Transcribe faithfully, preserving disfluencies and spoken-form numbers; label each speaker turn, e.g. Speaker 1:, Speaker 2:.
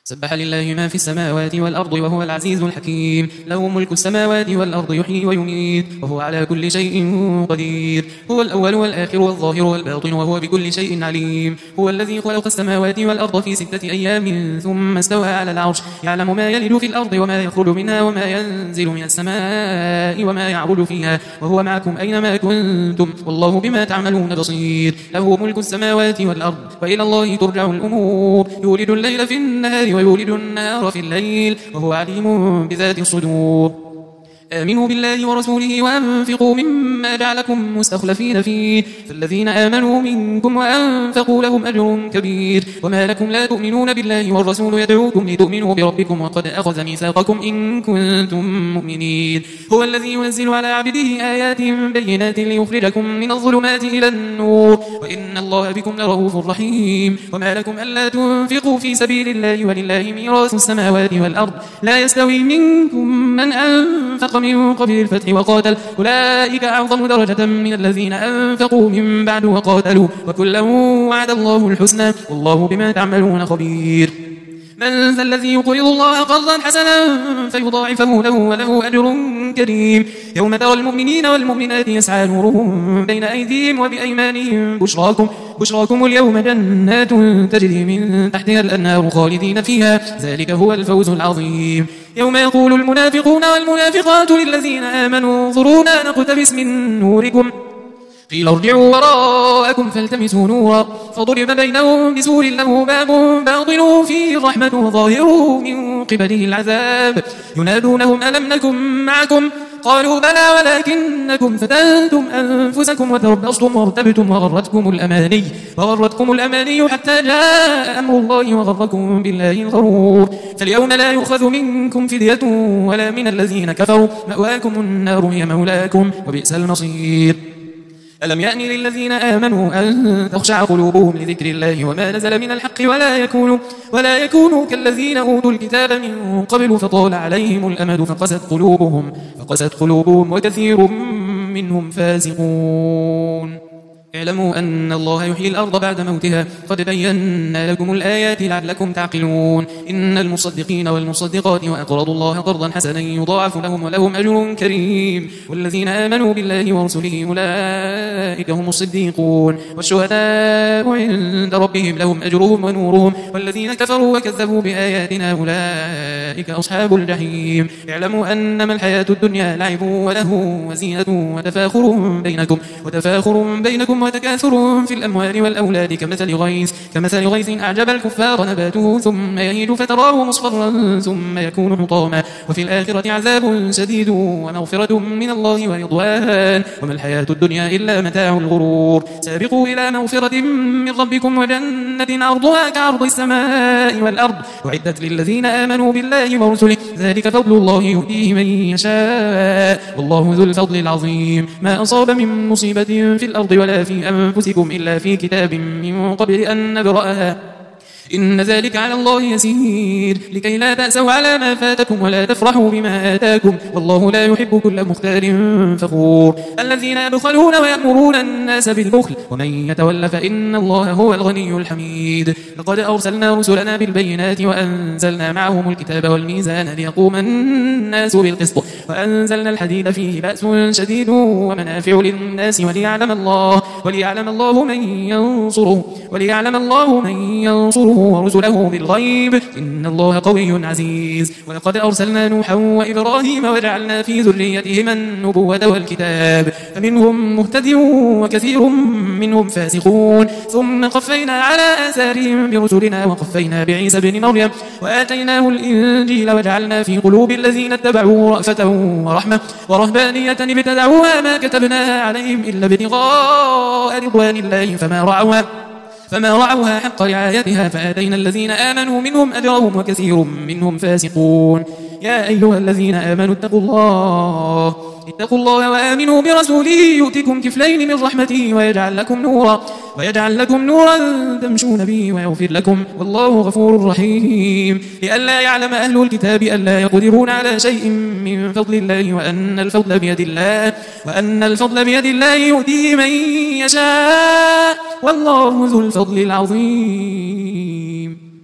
Speaker 1: سبح لله ما في السماوات والأرض وهو العزيز الحكيم. له ملك السماوات والأرض يحيي ويميت وهو على كل شيء قدير. هو الأول والآخر والظاهر والباطن وهو بكل شيء عليم. هو الذي خلق السماوات والأرض في ستة أيام ثم استوى على العرش يعلم ما يلج في الأرض وما يخرج منها وما ينزل من السماء وما يعرج فيها وهو معكم أينما كنتم والله بما تعملون بصير. له ملك السماوات والأرض وإلى الله ترجع الأمور. يولد الليل في النهار ويولد النهار في الليل وهو عليم بذات الصدور. آمنوا بالله ورسوله وأنفقوا مما جعلكم مستخلفين فيه فالذين آمنوا منكم وأنفقوا لهم أجر كبير. وما لكم لا تؤمنون بالله والرسول يدعوكم لتؤمنوا بربكم وقد أخذ ميثاقكم إن كنتم مؤمنين. هو الذي ينزل على عبده آيات بينات ليخرجكم من الظلمات إلى النور وإن الله بكم لرؤوف رحيم. وما لكم ألا تنفقوا في سبيل الله ولله ميراث السماوات والأرض لا يستوي منكم من أنفق من قبل الفتح وقاتل أولئك أعظم درجة من الذين أنفقوا من بعد وقاتلوا وكلا وعد الله الحسنى والله بما تعملون خبير. من ذا الذي يقرض الله قرضا حسنا فيضاعفه له وله أجر كريم. يوم ترى المؤمنين والمؤمنات يسعى نورهم بين أيديهم وبأيمانهم بشراكم, بشراكم اليوم جنات تجري من تحتها الأنهار خالدين فيها ذلك هو الفوز العظيم. يوم يقول المنافقون والمنافقات للذين آمنوا انظرونا نقتبس من نوركم قيل ارجعوا وراءكم فالتمسوا نورا فضرب بينهم بسور له باب باطنه فيه الرحمة وظاهره من قبله العذاب ينادونهم ألم نكن معكم قالوا بلى ولكنكم فتنتم أنفسكم وتربصتم وارتبتم وغرتكم الأماني وغرتكم الأماني حتى جاء أمر الله وغركم بالله الغرور. فاليوم لا يؤخذ منكم فدية ولا من الذين كفروا مأواكم النار هي مولاكم وبئس المصير. ألم يأن للذين آمنوا أن تخشع قلوبهم لذكر الله وما نزل من الحق ولا يكونوا, ولا يكونوا كالذين أوتوا الكتاب من قبل فطال عليهم الأمد فقست قلوبهم, فقست قلوبهم وكثير منهم فاسقون. اعلموا أن الله يحيي الأرض بعد موتها قد بينا لكم الآيات لعلكم تعقلون. إن المصدقين والمصدقات وأقرضوا الله قرضا حسنا يضاعف لهم ولهم أجر كريم. والذين آمنوا بالله ورسله أولئك هم الصديقون والشهداء عند ربهم لهم أجرهم ونورهم. والذين كفروا وكذبوا بآياتنا أولئك أصحاب الجحيم. اعلموا أنما الحياة الدنيا لعب وله وزينة وتفاخر بينكم وتفاخر بينكم وتكاثر في الأموال والأولاد كمثل غيث كمثل غيث أعجب الكفار نباته ثم يهيج فتراه مصفرا ثم يكون حطاما وفي الآخرة عذاب شديد ومغفرة من الله ورضوان وما الحياة الدنيا إلا متاع الغرور. سابقوا إلى مغفرة من ربكم وجنة عرضها كعرض السماء والأرض وعدت للذين آمنوا بالله ورسله ذلك فضل الله يؤتيه من يشاء والله ذو الفضل العظيم. ما أصاب من مصيبة في الأرض ولا في أنفسكم إلا في كتاب من قبل أن نبرأها إن ذلك على الله يسير لكي لا تأسوا على ما فاتكم ولا تفرحوا بما آتاكم والله لا يحب كل مختار فخور. الذين يبخلون ويأمرون الناس بالبخل ومن يتول فإن الله هو الغني الحميد. لقد أرسلنا رسلنا بالبينات وأنزلنا معهم الكتاب والميزان ليقوم الناس بالقسط وأنزلنا الحديد فيه بأس شديد ومنافع للناس وليعلم الله وليعلم الله من ينصره وليعلم الله من ينصره ورسله بالغيب إن الله قوي عزيز. ولقد أرسلنا نوحا وإبراهيم وجعلنا في ذريتهما النبوة والكتاب فمنهم مهتد وكثير منهم فاسقون. ثم قفينا على آثارهم برسلنا وقفينا بعيسى بن مريم وآتيناه الإنجيل وجعلنا في قلوب الذين اتبعوا رأفة ورحمة ورهبانية ابتدعوها ما كتبناها عليهم إلا ابتغاء رضوان الله فما رعوها فما رعوها حق رعايتها فآتينا الذين آمنوا منهم أجرهم وكثير منهم فاسقون. يا أيها الذين آمنوا اتقوا الله اتقوا الله وآمنوا برسوله يؤتكم كفلين من رحمته ويجعل لكم نورا ويجعل لكم نورا تمشون به ويغفر لكم والله غفور رحيم. لئلا يعلم أهل الكتاب ألا يقدرون على شيء من فضل الله وأن الفضل بيد الله وأن الفضل بيد الله يؤتيه من يشاء والله ذو الفضل العظيم.